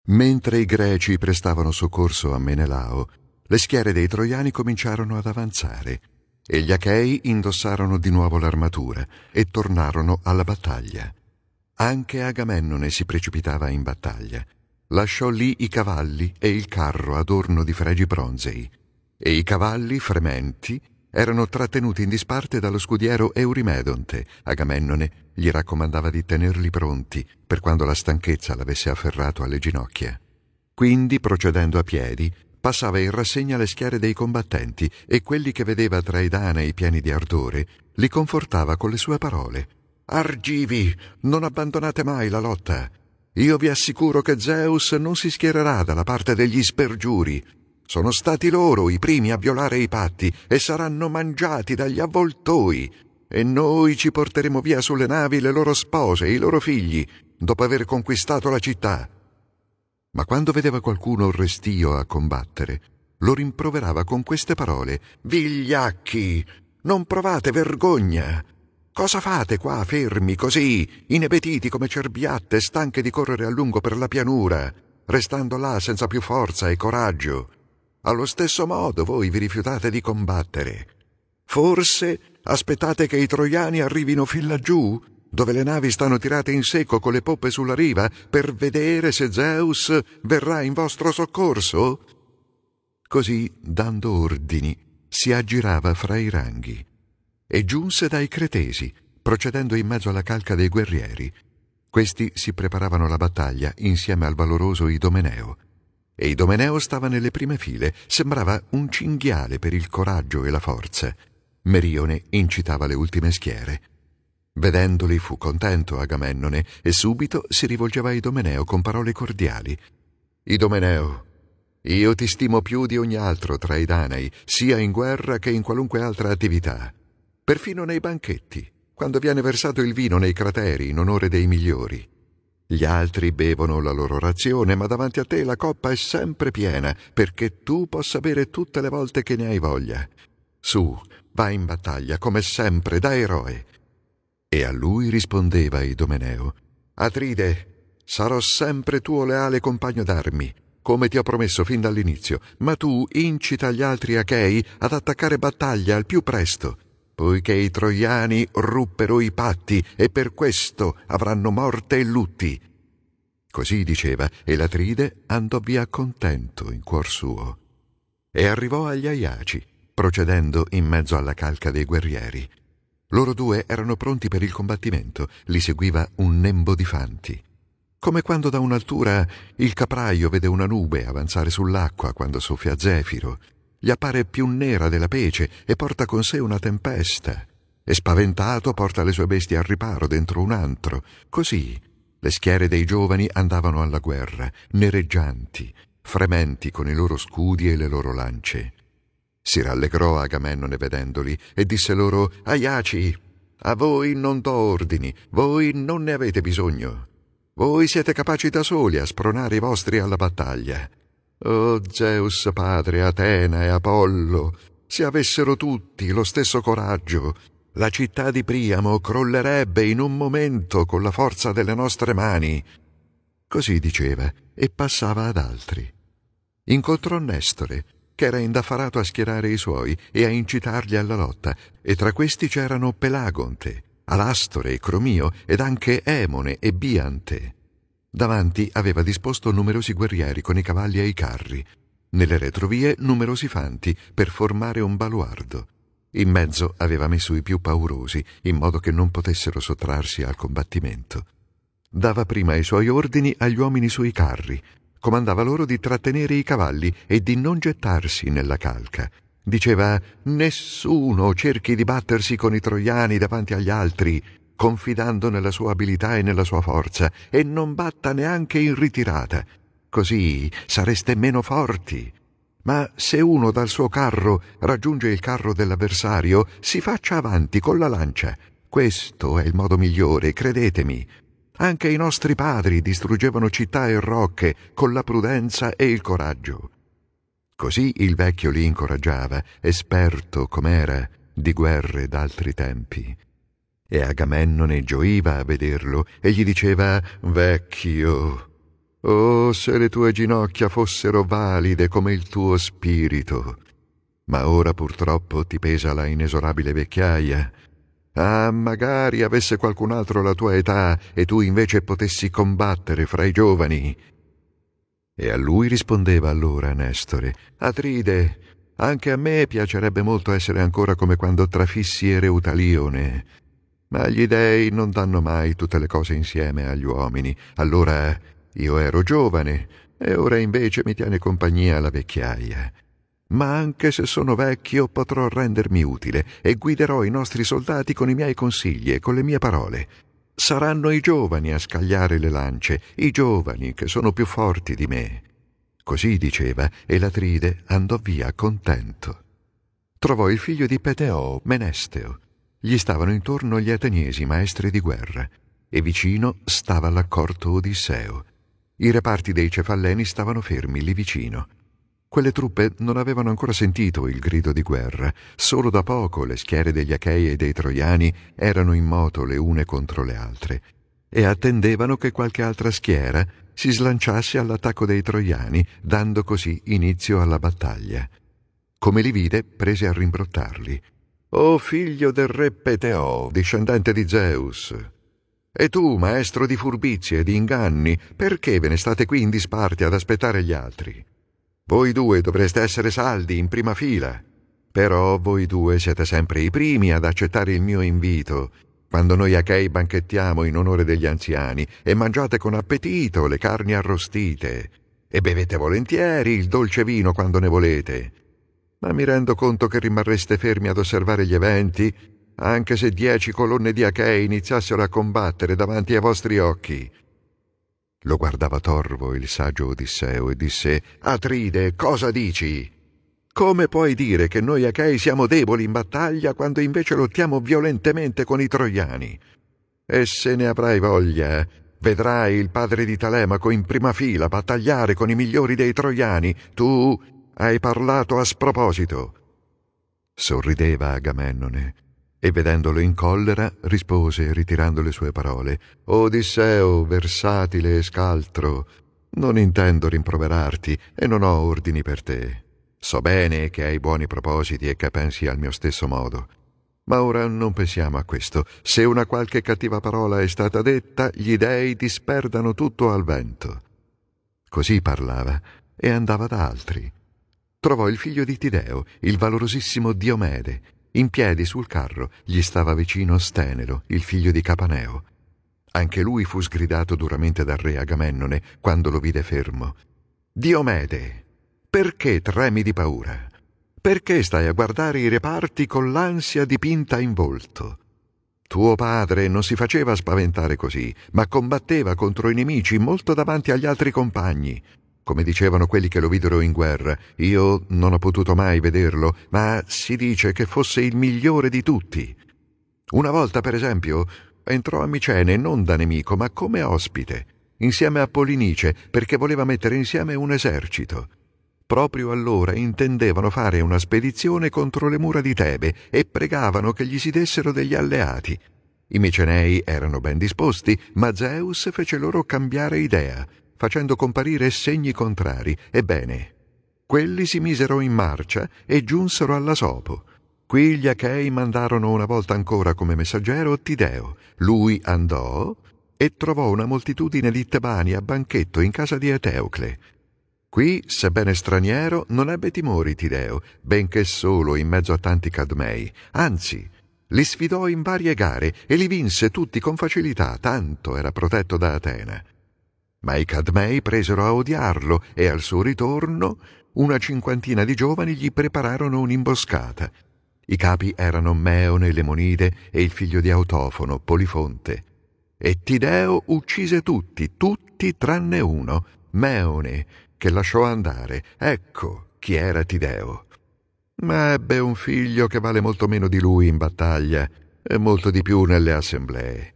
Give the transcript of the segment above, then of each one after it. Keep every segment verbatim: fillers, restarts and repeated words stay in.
Mentre i greci prestavano soccorso a Menelao, le schiere dei troiani cominciarono ad avanzare e gli achei indossarono di nuovo l'armatura e tornarono alla battaglia. Anche Agamennone si precipitava in battaglia. Lasciò lì i cavalli e il carro adorno di fregi bronzei, e i cavalli, frementi, erano trattenuti in disparte dallo scudiero Eurimedonte. Agamennone gli raccomandava di tenerli pronti per quando la stanchezza l'avesse afferrato alle ginocchia. Quindi, procedendo a piedi, passava in rassegna le schiere dei combattenti e quelli che vedeva tra i danei pieni di ardore li confortava con le sue parole. «Argivi, non abbandonate mai la lotta. Io vi assicuro che Zeus non si schiererà dalla parte degli spergiuri. Sono stati loro i primi a violare i patti e saranno mangiati dagli avvoltoi. E noi ci porteremo via sulle navi le loro spose e i loro figli, dopo aver conquistato la città». Ma quando vedeva qualcuno restio a combattere, lo rimproverava con queste parole: «Vigliacchi, non provate vergogna! Cosa fate qua fermi così, inebetiti come cerbiatte, stanche di correre a lungo per la pianura, restando là senza più forza e coraggio? Allo stesso modo voi vi rifiutate di combattere. Forse aspettate che i troiani arrivino fin laggiù, dove le navi stanno tirate in secco con le poppe sulla riva, per vedere se Zeus verrà in vostro soccorso?» Così, dando ordini, si aggirava fra i ranghi e giunse dai Cretesi, procedendo in mezzo alla calca dei guerrieri. Questi si preparavano alla battaglia insieme al valoroso Idomeneo. E Idomeneo stava nelle prime file, sembrava un cinghiale per il coraggio e la forza. Merione incitava le ultime schiere. Vedendoli fu contento Agamennone e subito si rivolgeva a Idomeneo con parole cordiali. «Idomeneo, io ti stimo più di ogni altro tra i Danai, sia in guerra che in qualunque altra attività. Perfino nei banchetti, quando viene versato il vino nei crateri in onore dei migliori. Gli altri bevono la loro razione, ma davanti a te la coppa è sempre piena, perché tu possa bere tutte le volte che ne hai voglia. Su, vai in battaglia, come sempre, da eroe». E a lui rispondeva Idomeneo: «Atride, sarò sempre tuo leale compagno d'armi, come ti ho promesso fin dall'inizio, ma tu incita gli altri achei ad attaccare battaglia al più presto, poiché i troiani ruppero i patti e per questo avranno morte e lutti». Così diceva, e l'Atride andò via contento in cuor suo. E arrivò agli Aiaci, procedendo in mezzo alla calca dei guerrieri. Loro due erano pronti per il combattimento, li seguiva un nembo di fanti. Come quando da un'altura il capraio vede una nube avanzare sull'acqua quando soffia zefiro, gli appare più nera della pece e porta con sé una tempesta, e spaventato porta le sue bestie al riparo dentro un antro. Così le schiere dei giovani andavano alla guerra, nereggianti, frementi con i loro scudi e le loro lance. Si rallegrò Agamennone vedendoli e disse loro: «Aiaci, a voi non do ordini, voi non ne avete bisogno. Voi siete capaci da soli a spronare i vostri alla battaglia. Oh Zeus padre, Atena e Apollo, se avessero tutti lo stesso coraggio, la città di Priamo crollerebbe in un momento con la forza delle nostre mani». Così diceva e passava ad altri. Incontrò Nestore, che era indaffarato a schierare i suoi e a incitarli alla lotta, e tra questi c'erano Pelagonte, Alastore e Cromio, ed anche Emone e Biante. Davanti aveva disposto numerosi guerrieri con i cavalli e i carri, nelle retrovie numerosi fanti per formare un baluardo. In mezzo aveva messo i più paurosi, in modo che non potessero sottrarsi al combattimento. Dava prima i suoi ordini agli uomini sui carri, comandava loro di trattenere i cavalli e di non gettarsi nella calca. Diceva: «Nessuno cerchi di battersi con i troiani davanti agli altri, confidando nella sua abilità e nella sua forza, e non batta neanche in ritirata. Così sareste meno forti. Ma se uno dal suo carro raggiunge il carro dell'avversario, si faccia avanti con la lancia. Questo è il modo migliore, credetemi. Anche i nostri padri distruggevano città e rocche con la prudenza e il coraggio». Così il vecchio li incoraggiava, esperto com'era di guerre d'altri tempi. E Agamennone gioiva a vederlo e gli diceva: «Vecchio, Oh, se le tue ginocchia fossero valide come il tuo spirito! Ma ora purtroppo ti pesa la inesorabile vecchiaia. Ah, magari avesse qualcun altro la tua età e tu invece potessi combattere fra i giovani. E a lui rispondeva allora Nestore: Atride, anche a me piacerebbe molto essere ancora come quando trafissi Ereutalione, ma gli dei non danno mai tutte le cose insieme agli uomini. Allora io ero giovane e ora invece mi tiene compagnia la vecchiaia. Ma anche se sono vecchio potrò rendermi utile e guiderò i nostri soldati con i miei consigli e con le mie parole. Saranno i giovani a scagliare le lance, i giovani che sono più forti di me. Così diceva, e l'Atride andò via contento. Trovò il figlio di Peteo, Menesteo. Gli stavano intorno gli ateniesi, maestri di guerra, e vicino stava l'accorto Odisseo. I reparti dei Cefalleni stavano fermi lì vicino. Quelle truppe non avevano ancora sentito il grido di guerra. Solo da poco le schiere degli Achei e dei Troiani erano in moto le une contro le altre e attendevano che qualche altra schiera si slanciasse all'attacco dei Troiani, dando così inizio alla battaglia. Come li vide, prese a rimbrottarli. «O figlio del re Peteo, discendente di Zeus! E tu, maestro di furbizie e di inganni, perché ve ne state qui in disparte ad aspettare gli altri? Voi due dovreste essere saldi in prima fila, però voi due siete sempre i primi ad accettare il mio invito, quando noi Achei banchettiamo in onore degli anziani e mangiate con appetito le carni arrostite e bevete volentieri il dolce vino quando ne volete. Ma mi rendo conto che rimarreste fermi ad osservare gli eventi, anche se dieci colonne di Achei iniziassero a combattere davanti ai vostri occhi». Lo guardava torvo il saggio Odisseo e disse: «Atride, cosa dici? Come puoi dire che noi Achei siamo deboli in battaglia quando invece lottiamo violentemente con i Troiani? E se ne avrai voglia, vedrai il padre di Telemaco in prima fila battagliare con i migliori dei Troiani. Tu hai parlato a sproposito». Sorrideva Agamennone e, vedendolo in collera, rispose ritirando le sue parole: «Odisseo, versatile e scaltro, non intendo rimproverarti e non ho ordini per te. So bene che hai buoni propositi e che pensi al mio stesso modo. Ma ora non pensiamo a questo. Se una qualche cattiva parola è stata detta, gli dei disperdano tutto al vento». Così parlava e andava da altri. Trovò il figlio di Tideo, il valorosissimo Diomede. In piedi sul carro gli stava vicino Stenelo, il figlio di Capaneo. Anche lui fu sgridato duramente dal re Agamennone quando lo vide fermo. «Diomede, perché tremi di paura? Perché stai a guardare i reparti con l'ansia dipinta in volto? Tuo padre non si faceva spaventare così, ma combatteva contro i nemici molto davanti agli altri compagni. Come dicevano quelli che lo videro in guerra. Io non ho potuto mai vederlo, ma si dice che fosse il migliore di tutti. Una volta, per esempio, entrò a Micene non da nemico, ma come ospite, insieme a Polinice, perché voleva mettere insieme un esercito. Proprio allora intendevano fare una spedizione contro le mura di Tebe e pregavano che gli si dessero degli alleati. I Micenei erano ben disposti, ma Zeus fece loro cambiare idea, facendo comparire segni contrari. Ebbene, quelli si misero in marcia e giunsero all'Asopo. Qui gli Achei mandarono una volta ancora come messaggero Tideo. Lui andò e trovò una moltitudine di Tebani a banchetto in casa di Eteocle. Qui, sebbene straniero, non ebbe timori Tideo, benché solo in mezzo a tanti Cadmei. Anzi, li sfidò in varie gare e li vinse tutti con facilità, tanto era protetto da Atena. Ma i Cadmei presero a odiarlo e al suo ritorno una cinquantina di giovani gli prepararono un'imboscata. I capi erano Meone, Lemonide e il figlio di Autofono, Polifonte. E Tideo uccise tutti, tutti tranne uno, Meone, che lasciò andare. Ecco chi era Tideo. Ma ebbe un figlio che vale molto meno di lui in battaglia e molto di più nelle assemblee.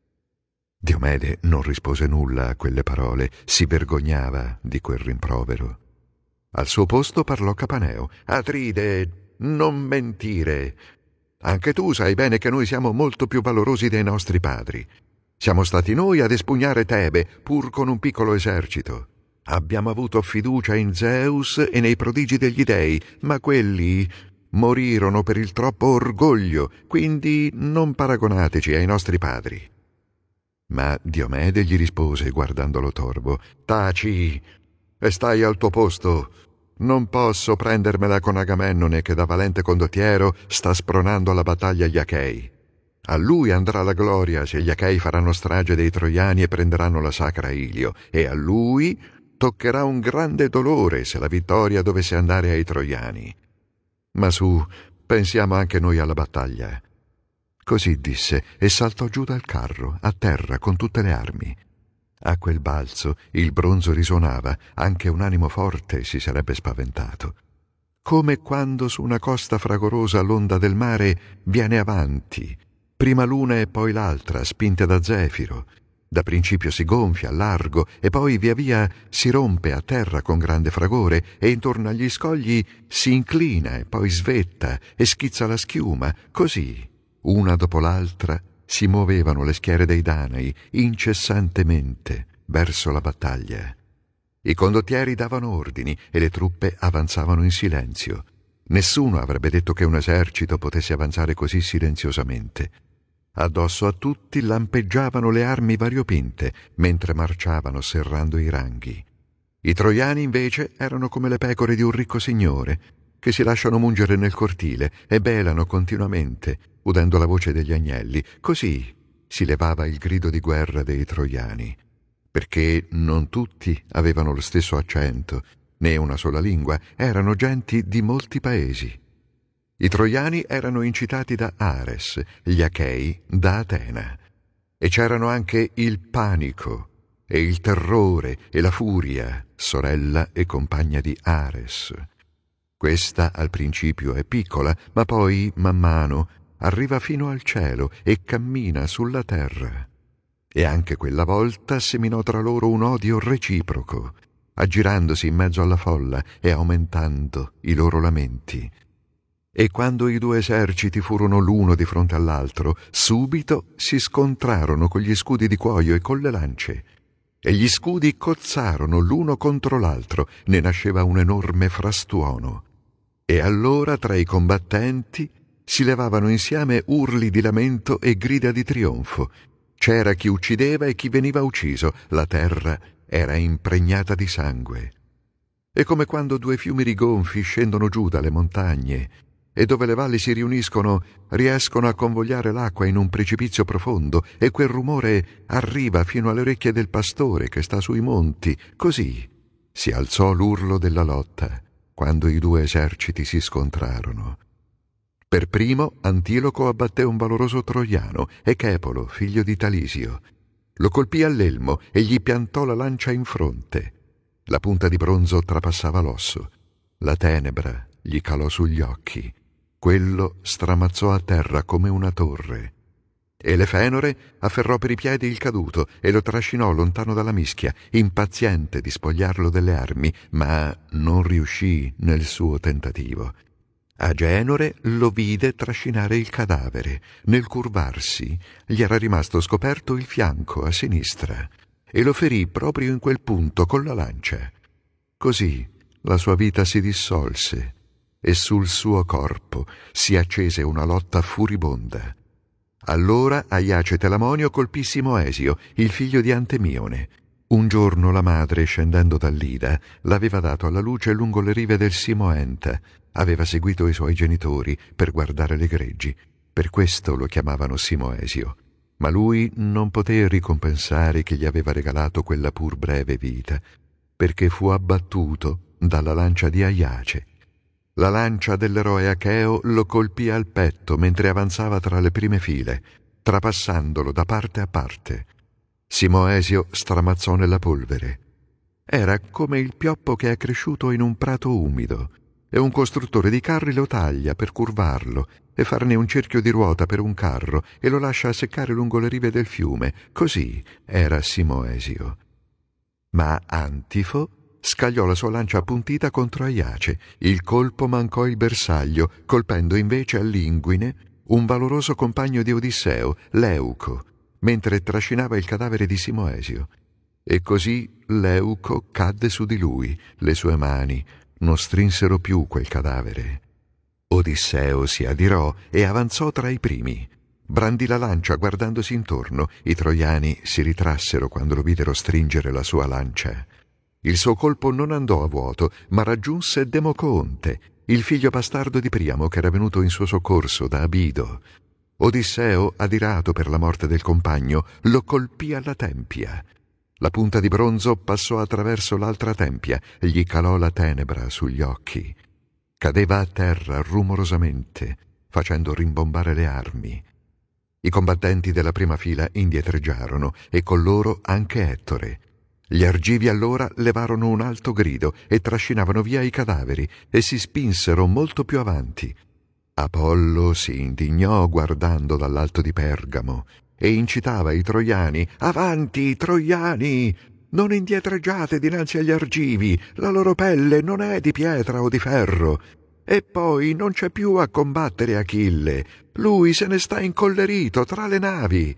Diomede non rispose nulla a quelle parole, si vergognava di quel rimprovero. Al suo posto parlò Capaneo. «Atride, non mentire. Anche tu sai bene che noi siamo molto più valorosi dei nostri padri. Siamo stati noi ad espugnare Tebe, pur con un piccolo esercito. Abbiamo avuto fiducia in Zeus e nei prodigi degli dei, ma quelli morirono per il troppo orgoglio, quindi non paragonateci ai nostri padri». Ma Diomede gli rispose, guardandolo torvo: «Taci e stai al tuo posto. Non posso prendermela con Agamennone, che da valente condottiero sta spronando alla battaglia gli Achei. A lui andrà la gloria se gli Achei faranno strage dei Troiani e prenderanno la sacra Ilio, e a lui toccherà un grande dolore se la vittoria dovesse andare ai Troiani. Ma su, pensiamo anche noi alla battaglia». Così disse e saltò giù dal carro, a terra, con tutte le armi. A quel balzo il bronzo risuonava, anche un animo forte si sarebbe spaventato. Come quando su una costa fragorosa l'onda del mare viene avanti, prima l'una e poi l'altra, spinte da Zefiro. Da principio si gonfia, largo, e poi via via si rompe a terra con grande fragore, e intorno agli scogli si inclina e poi svetta e schizza la schiuma. Così, una dopo l'altra, si muovevano le schiere dei Danai incessantemente verso la battaglia. I condottieri davano ordini e le truppe avanzavano in silenzio. Nessuno avrebbe detto che un esercito potesse avanzare così silenziosamente. Addosso a tutti lampeggiavano le armi variopinte mentre marciavano serrando i ranghi. I troiani invece erano come le pecore di un ricco signore che si lasciano mungere nel cortile e belano continuamente, udendo la voce degli agnelli. Così si levava il grido di guerra dei troiani, perché non tutti avevano lo stesso accento, né una sola lingua, erano genti di molti paesi. I troiani erano incitati da Ares, gli Achei da Atena, e c'erano anche il panico e il terrore e la furia, sorella e compagna di Ares. Questa al principio è piccola, ma poi, man mano, arriva fino al cielo e cammina sulla terra. E anche quella volta seminò tra loro un odio reciproco, aggirandosi in mezzo alla folla e aumentando i loro lamenti. E quando i due eserciti furono l'uno di fronte all'altro, subito si scontrarono con gli scudi di cuoio e con le lance. E gli scudi cozzarono l'uno contro l'altro, ne nasceva un enorme frastuono. E allora tra i combattenti si levavano insieme urli di lamento e grida di trionfo. C'era chi uccideva e chi veniva ucciso, la terra era impregnata di sangue. E come quando due fiumi rigonfi scendono giù dalle montagne e dove le valli si riuniscono riescono a convogliare l'acqua in un precipizio profondo e quel rumore arriva fino alle orecchie del pastore che sta sui monti, così si alzò l'urlo della lotta quando i due eserciti si scontrarono. Per primo Antiloco abbatté un valoroso troiano, Echepolo, figlio di Talisio. Lo colpì all'elmo e gli piantò la lancia in fronte. La punta di bronzo trapassava l'osso. La tenebra gli calò sugli occhi. Quello stramazzò a terra come una torre. E Lefenore afferrò per i piedi il caduto e lo trascinò lontano dalla mischia, impaziente di spogliarlo delle armi, ma non riuscì nel suo tentativo. Agenore lo vide trascinare il cadavere. Nel curvarsi gli era rimasto scoperto il fianco a sinistra e lo ferì proprio in quel punto con la lancia. Così la sua vita si dissolse e sul suo corpo si accese una lotta furibonda. Allora Aiace Telamonio colpì Simoesio, il figlio di Antemione. Un giorno la madre, scendendo dall'Ida, l'aveva dato alla luce lungo le rive del Simoenta. Aveva seguito i suoi genitori per guardare le greggi. Per questo lo chiamavano Simoesio. Ma lui non poté ricompensare chi gli aveva regalato quella pur breve vita, perché fu abbattuto dalla lancia di Aiace. La lancia dell'eroe Acheo lo colpì al petto mentre avanzava tra le prime file, trapassandolo da parte a parte. Simoesio stramazzò nella polvere. Era come il pioppo che è cresciuto in un prato umido, e un costruttore di carri lo taglia per curvarlo e farne un cerchio di ruota per un carro e lo lascia seccare lungo le rive del fiume. Così era Simoesio. Ma Antifo scagliò la sua lancia appuntita contro Aiace. Il colpo mancò il bersaglio, colpendo invece all'inguine un valoroso compagno di Odisseo, Leuco. mentre trascinava il cadavere di Simoesio. E così Leuco cadde su di lui, le sue mani non strinsero più quel cadavere. Odisseo si adirò e avanzò tra i primi. Brandì la lancia guardandosi intorno. I troiani si ritrassero quando lo videro stringere la sua lancia. Il suo colpo non andò a vuoto, ma raggiunse Democoonte, il figlio bastardo di Priamo che era venuto in suo soccorso da Abido. Odisseo, adirato per la morte del compagno, lo colpì alla tempia. La punta di bronzo passò attraverso l'altra tempia e gli calò la tenebra sugli occhi. Cadeva a terra rumorosamente, facendo rimbombare le armi. I combattenti della prima fila indietreggiarono e con loro anche Ettore. Gli argivi allora levarono un alto grido e trascinavano via i cadaveri e si spinsero molto più avanti. Apollo si indignò guardando dall'alto di Pergamo e incitava i troiani: «Avanti, troiani! Non indietreggiate dinanzi agli argivi, la loro pelle non è di pietra o di ferro. E poi non c'è più a combattere Achille, lui se ne sta incollerito tra le navi».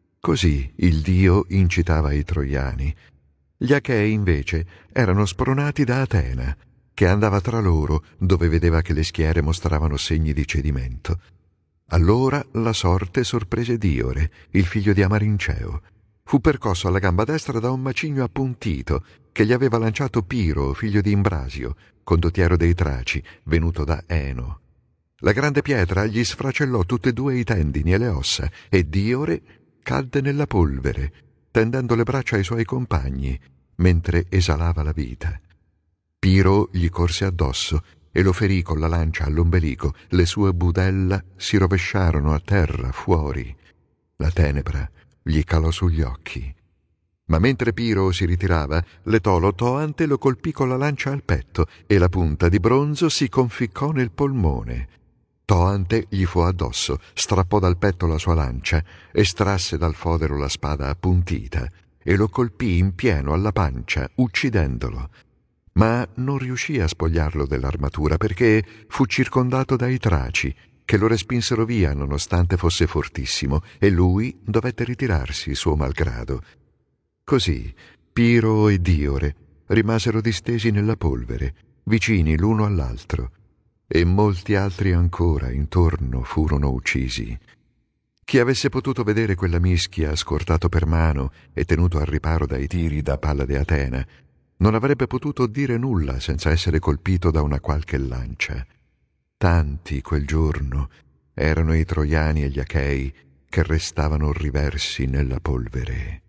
Così il dio incitava i troiani. Gli Achei invece erano spronati da Atena, che andava tra loro dove vedeva che le schiere mostravano segni di cedimento. Allora la sorte sorprese Diore, il figlio di Amarinceo. Fu percosso alla gamba destra da un macigno appuntito che gli aveva lanciato Piro, figlio di Imbrasio, condottiero dei Traci, venuto da Eno. La grande pietra gli sfracellò tutti e due i tendini e le ossa e Diore cadde nella polvere, tendendo le braccia ai suoi compagni, mentre esalava la vita. Piro gli corse addosso e lo ferì con la lancia all'ombelico. Le sue budella si rovesciarono a terra fuori. La tenebra gli calò sugli occhi. Ma mentre Piro si ritirava, l'etolo Toante lo colpì con la lancia al petto e la punta di bronzo si conficcò nel polmone. Toante gli fu addosso, strappò dal petto la sua lancia, estrasse dal fodero la spada appuntita e lo colpì in pieno alla pancia, uccidendolo. Ma non riuscì a spogliarlo dell'armatura perché fu circondato dai Traci, che lo respinsero via nonostante fosse fortissimo, e lui dovette ritirarsi suo malgrado. Così Piro e Diore rimasero distesi nella polvere, vicini l'uno all'altro, e molti altri ancora intorno furono uccisi. Chi avesse potuto vedere quella mischia scortato per mano e tenuto al riparo dai tiri da Pallade Atena non avrebbe potuto dire nulla senza essere colpito da una qualche lancia. Tanti quel giorno erano i troiani e gli achei che restavano riversi nella polvere.